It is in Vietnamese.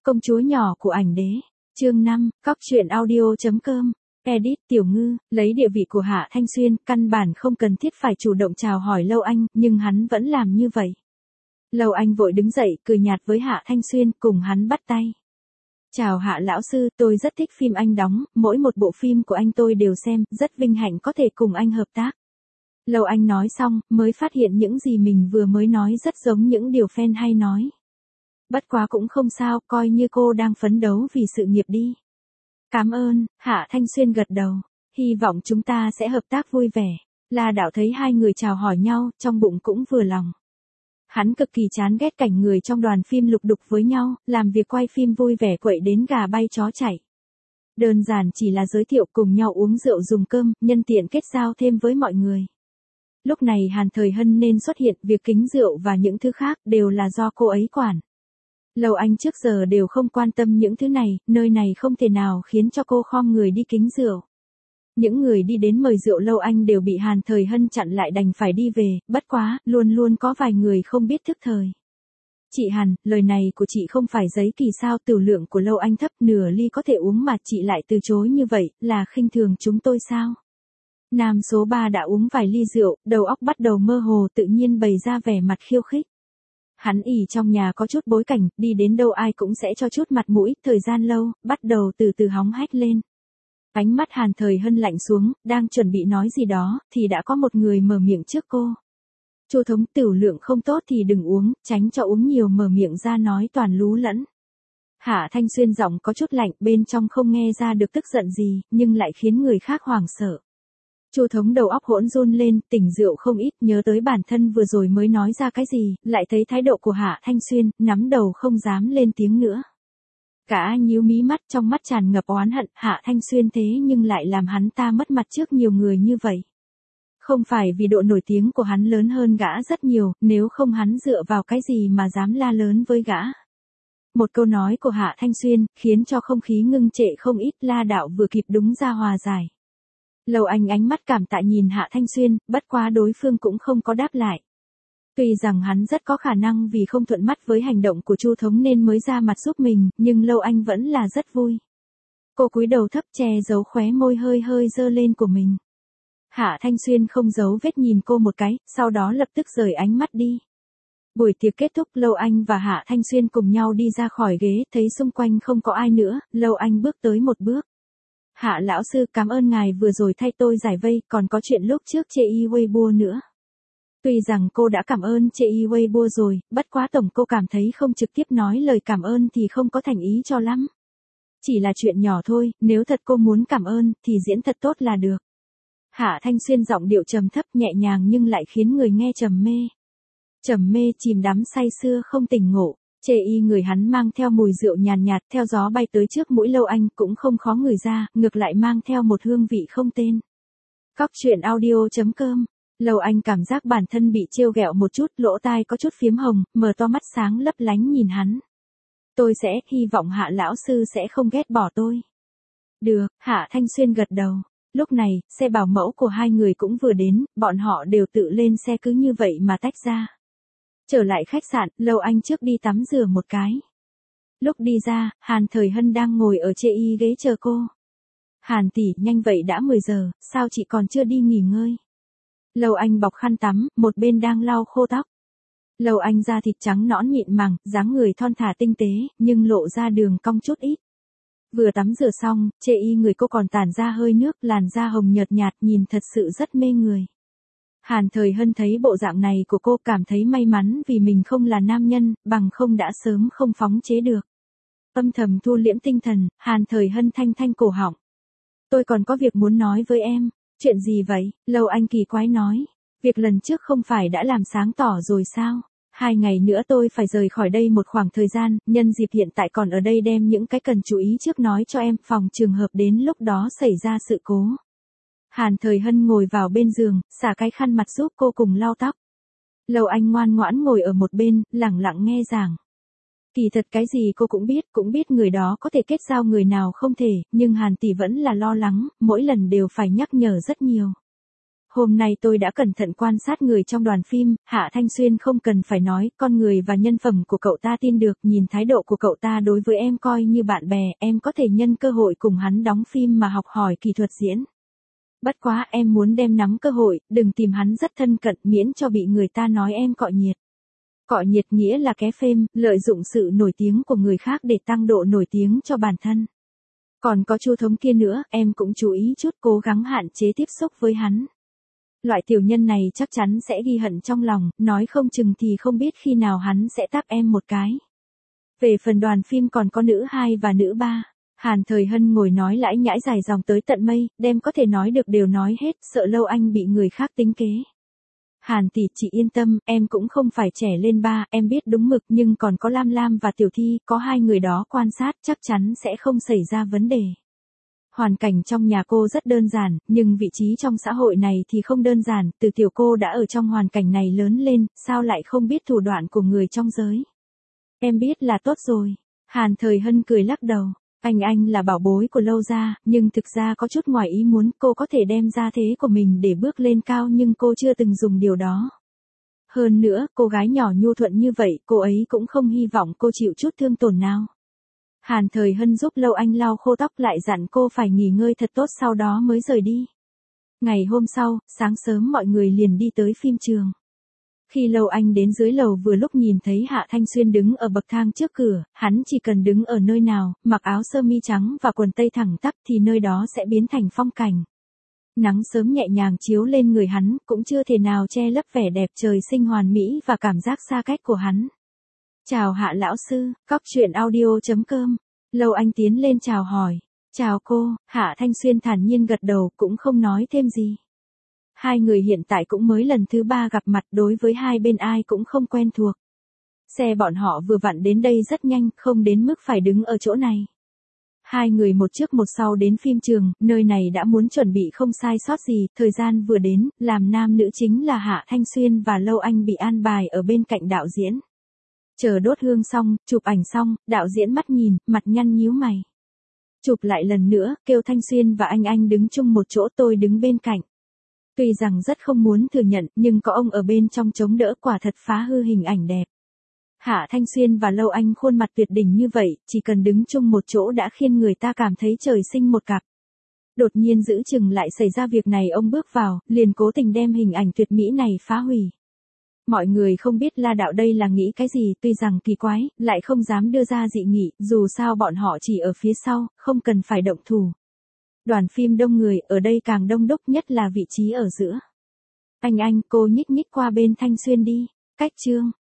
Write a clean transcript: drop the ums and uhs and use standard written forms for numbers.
Công chúa nhỏ của ảnh đế. Chương 5, Cóc truyện audio.com. Edit Tiểu Ngư, lấy địa vị của Hạ Thanh Xuyên, căn bản không cần thiết phải chủ động chào hỏi Lâu Anh, nhưng hắn vẫn làm như vậy. Lâu Anh vội đứng dậy, cười nhạt với Hạ Thanh Xuyên, cùng hắn bắt tay. Chào Hạ lão sư, tôi rất thích phim anh đóng, mỗi một bộ phim của anh tôi đều xem, rất vinh hạnh có thể cùng anh hợp tác. Lâu Anh nói xong, mới phát hiện những gì mình vừa mới nói rất giống những điều fan hay nói. Bất quá cũng không sao, coi như cô đang phấn đấu vì sự nghiệp đi. Cảm ơn, Hạ Thanh Xuyên gật đầu. Hy vọng chúng ta sẽ hợp tác vui vẻ. La Đạo thấy hai người chào hỏi nhau, trong bụng cũng vừa lòng. Hắn cực kỳ chán ghét cảnh người trong đoàn phim lục đục với nhau, làm việc quay phim vui vẻ quậy đến gà bay chó chạy. Đơn giản chỉ là giới thiệu cùng nhau uống rượu dùng cơm, nhân tiện kết giao thêm với mọi người. Lúc này Hàn Thời Hân nên xuất hiện, việc kính rượu và những thứ khác đều là do cô ấy quản. Lâu Anh trước giờ đều không quan tâm những thứ này, nơi này không thể nào khiến cho cô khom người đi kính rượu. Những người đi đến mời rượu Lâu Anh đều bị Hàn Thời Hân chặn lại đành phải đi về, bất quá, luôn luôn có vài người không biết thức thời. Chị Hàn, lời này của chị không phải giấy kỳ sao, tửu lượng của Lâu Anh thấp, nửa ly có thể uống mà chị lại từ chối như vậy, là khinh thường chúng tôi sao? Nam số 3 đã uống vài ly rượu, đầu óc bắt đầu mơ hồ, tự nhiên bày ra vẻ mặt khiêu khích. Hắn ỉ trong nhà có chút bối cảnh, đi đến đâu ai cũng sẽ cho chút mặt mũi, thời gian lâu, bắt đầu từ từ hóng hét lên. Ánh mắt Hàn Thời Hân lạnh xuống, đang chuẩn bị nói gì đó, thì đã có một người mở miệng trước cô. Chu thống, tửu lượng không tốt thì đừng uống, tránh cho uống nhiều, mở miệng ra nói toàn lú lẫn. Hạ Thanh Xuyên giọng có chút lạnh, bên trong không nghe ra được tức giận gì, nhưng lại khiến người khác hoảng sợ. Chu thống đầu óc hỗn run lên, tỉnh rượu không ít, nhớ tới bản thân vừa rồi mới nói ra cái gì, lại thấy thái độ của Hạ Thanh Xuyên, nắm đầu không dám lên tiếng nữa. Cả nhíu mí mắt, trong mắt tràn ngập oán hận, Hạ Thanh Xuyên thế nhưng lại làm hắn ta mất mặt trước nhiều người như vậy. Không phải vì độ nổi tiếng của hắn lớn hơn gã rất nhiều, nếu không hắn dựa vào cái gì mà dám la lớn với gã. Một câu nói của Hạ Thanh Xuyên, khiến cho không khí ngưng trệ không ít, La Đạo vừa kịp đúng ra hòa giải. Lâu Anh ánh mắt cảm tạ nhìn Hạ Thanh Xuyên, bất quá đối phương cũng không có đáp lại. Tuy rằng hắn rất có khả năng vì không thuận mắt với hành động của Chu thống nên mới ra mặt giúp mình, nhưng Lâu Anh vẫn là rất vui. Cô cúi đầu thấp che giấu khóe môi hơi hơi dơ lên của mình. Hạ Thanh Xuyên không giấu vết nhìn cô một cái, sau đó lập tức rời ánh mắt đi. Buổi tiệc kết thúc, Lâu Anh và Hạ Thanh Xuyên cùng nhau đi ra khỏi ghế, thấy xung quanh không có ai nữa, Lâu Anh bước tới một bước. Hạ lão sư, cảm ơn ngài vừa rồi thay tôi giải vây, còn có chuyện lúc trước chê y Weibo nữa. Tuy rằng cô đã cảm ơn chê y Weibo rồi, bất quá tổng cô cảm thấy không trực tiếp nói lời cảm ơn thì không có thành ý cho lắm. Chỉ là chuyện nhỏ thôi, nếu thật cô muốn cảm ơn, thì diễn thật tốt là được. Hạ Thanh Xuyên giọng điệu trầm thấp nhẹ nhàng nhưng lại khiến người nghe trầm mê. Trầm mê chìm đắm say sưa không tỉnh ngộ. Chê y người hắn mang theo mùi rượu nhàn nhạt, theo gió bay tới trước mũi Lâu Anh cũng không khó ngửi ra, ngược lại mang theo một hương vị không tên. Cóc truyện audio.com. Lâu Anh cảm giác bản thân bị trêu ghẹo một chút, lỗ tai có chút phiếm hồng, mở to mắt sáng lấp lánh nhìn hắn. Tôi sẽ, hy vọng Hạ lão sư sẽ không ghét bỏ tôi. Được, Hạ Thanh Xuyên gật đầu. Lúc này, xe bảo mẫu của hai người cũng vừa đến, bọn họ đều tự lên xe cứ như vậy mà tách ra. Trở lại khách sạn, Lâu Anh trước đi tắm rửa một cái. Lúc đi ra, Hàn Thời Hân đang ngồi ở chê y ghế chờ cô. Hàn tỷ, nhanh vậy đã 10 giờ, sao chị còn chưa đi nghỉ ngơi? Lâu Anh bọc khăn tắm, một bên đang lau khô tóc. Lâu Anh da thịt trắng nõn mịn màng, dáng người thon thả tinh tế, nhưng lộ ra đường cong chút ít. Vừa tắm rửa xong, chê y người cô còn tản ra hơi nước, làn da hồng nhợt nhạt, nhìn thật sự rất mê người. Hàn Thời Hân thấy bộ dạng này của cô cảm thấy may mắn vì mình không là nam nhân, bằng không đã sớm không phóng chế được. Âm thầm thu liễm tinh thần, Hàn Thời Hân thanh thanh cổ họng. Tôi còn có việc muốn nói với em. Chuyện gì vậy? Lâu Anh kỳ quái nói. Việc lần trước không phải đã làm sáng tỏ rồi sao? 2 ngày nữa tôi phải rời khỏi đây một khoảng thời gian, nhân dịp hiện tại còn ở đây đem những cái cần chú ý trước nói cho em, phòng trường hợp đến lúc đó xảy ra sự cố. Hàn Thời Hân ngồi vào bên giường, xả cái khăn mặt giúp cô cùng lau tóc. Lâu Anh ngoan ngoãn ngồi ở một bên, lặng lặng nghe giảng. Kỳ thật cái gì cô cũng biết người đó có thể kết giao người nào không thể, nhưng Hàn tỷ vẫn là lo lắng, mỗi lần đều phải nhắc nhở rất nhiều. Hôm nay tôi đã cẩn thận quan sát người trong đoàn phim, Hạ Thanh Xuyên không cần phải nói, con người và nhân phẩm của cậu ta tin được, nhìn thái độ của cậu ta đối với em coi như bạn bè, em có thể nhân cơ hội cùng hắn đóng phim mà học hỏi kỹ thuật diễn. Bất quá em muốn đem nắm cơ hội, đừng tìm hắn rất thân cận miễn cho bị người ta nói em cọ nhiệt. Cọ nhiệt nghĩa là ké phêm, lợi dụng sự nổi tiếng của người khác để tăng độ nổi tiếng cho bản thân. Còn có Chu Thống kia nữa, em cũng chú ý chút, cố gắng hạn chế tiếp xúc với hắn. Loại tiểu nhân này chắc chắn sẽ ghi hận trong lòng, nói không chừng thì không biết khi nào hắn sẽ táp em một cái. Về phần đoàn phim còn có nữ 2 và nữ 3. Hàn Thời Hân ngồi nói lãi nhãi dài dòng tới tận mây, đem có thể nói được đều nói hết, sợ Lâu Anh bị người khác tính kế. Hàn tỷ chị yên tâm, em cũng không phải trẻ lên ba, em biết đúng mực, nhưng còn có Lam Lam và Tiểu Thi, có hai người đó quan sát chắc chắn sẽ không xảy ra vấn đề. Hoàn cảnh trong nhà cô rất đơn giản, nhưng vị trí trong xã hội này thì không đơn giản, từ tiểu cô đã ở trong hoàn cảnh này lớn lên, sao lại không biết thủ đoạn của người trong giới. Em biết là tốt rồi. Hàn Thời Hân cười lắc đầu. Anh là bảo bối của Lâu gia, nhưng thực ra có chút ngoài ý muốn, cô có thể đem ra thế của mình để bước lên cao nhưng cô chưa từng dùng điều đó. Hơn nữa, cô gái nhỏ nhu thuận như vậy, cô ấy cũng không hy vọng cô chịu chút thương tổn nào. Hàn Thời Hân giúp Lâu Anh lau khô tóc lại dặn cô phải nghỉ ngơi thật tốt sau đó mới rời đi. Ngày hôm sau, sáng sớm mọi người liền đi tới phim trường. Khi Lâu Anh đến dưới lầu vừa lúc nhìn thấy Hạ Thanh Xuyên đứng ở bậc thang trước cửa, hắn chỉ cần đứng ở nơi nào, mặc áo sơ mi trắng và quần tây thẳng tắp thì nơi đó sẽ biến thành phong cảnh. Nắng sớm nhẹ nhàng chiếu lên người hắn, cũng chưa thể nào che lấp vẻ đẹp trời sinh hoàn mỹ và cảm giác xa cách của hắn. Chào Hạ lão sư, coctruyện.audio.com. Lâu Anh tiến lên chào hỏi. Chào cô, Hạ Thanh Xuyên thản nhiên gật đầu cũng không nói thêm gì. Hai người hiện tại cũng mới lần thứ 3 gặp mặt, đối với hai bên ai cũng không quen thuộc. Xe bọn họ vừa vặn đến đây rất nhanh, không đến mức phải đứng ở chỗ này. Hai người một trước một sau đến phim trường, nơi này đã muốn chuẩn bị không sai sót gì, thời gian vừa đến, làm nam nữ chính là Hạ Thanh Xuyên và Lâu Anh bị an bài ở bên cạnh đạo diễn. Chờ đốt hương xong, chụp ảnh xong, đạo diễn mắt nhìn, mặt nhăn nhíu mày. Chụp lại lần nữa, kêu Thanh Xuyên và anh đứng chung một chỗ, tôi đứng bên cạnh. Tuy rằng rất không muốn thừa nhận, nhưng có ông ở bên trong chống đỡ quả thật phá hư hình ảnh đẹp. Hạ Thanh Xuyên và Lâu Anh khuôn mặt tuyệt đỉnh như vậy, chỉ cần đứng chung một chỗ đã khiến người ta cảm thấy trời sinh một cặp. Đột nhiên giữ chừng lại xảy ra việc này, ông bước vào, liền cố tình đem hình ảnh tuyệt mỹ này phá hủy. Mọi người không biết La đạo đây là nghĩ cái gì, tuy rằng kỳ quái, lại không dám đưa ra dị nghị, dù sao bọn họ chỉ ở phía sau, không cần phải động thủ. Đoàn phim đông người, ở đây càng đông đúc, nhất là vị trí ở giữa. Anh, cô nhích qua bên Thanh Xuyên đi. Cách chương.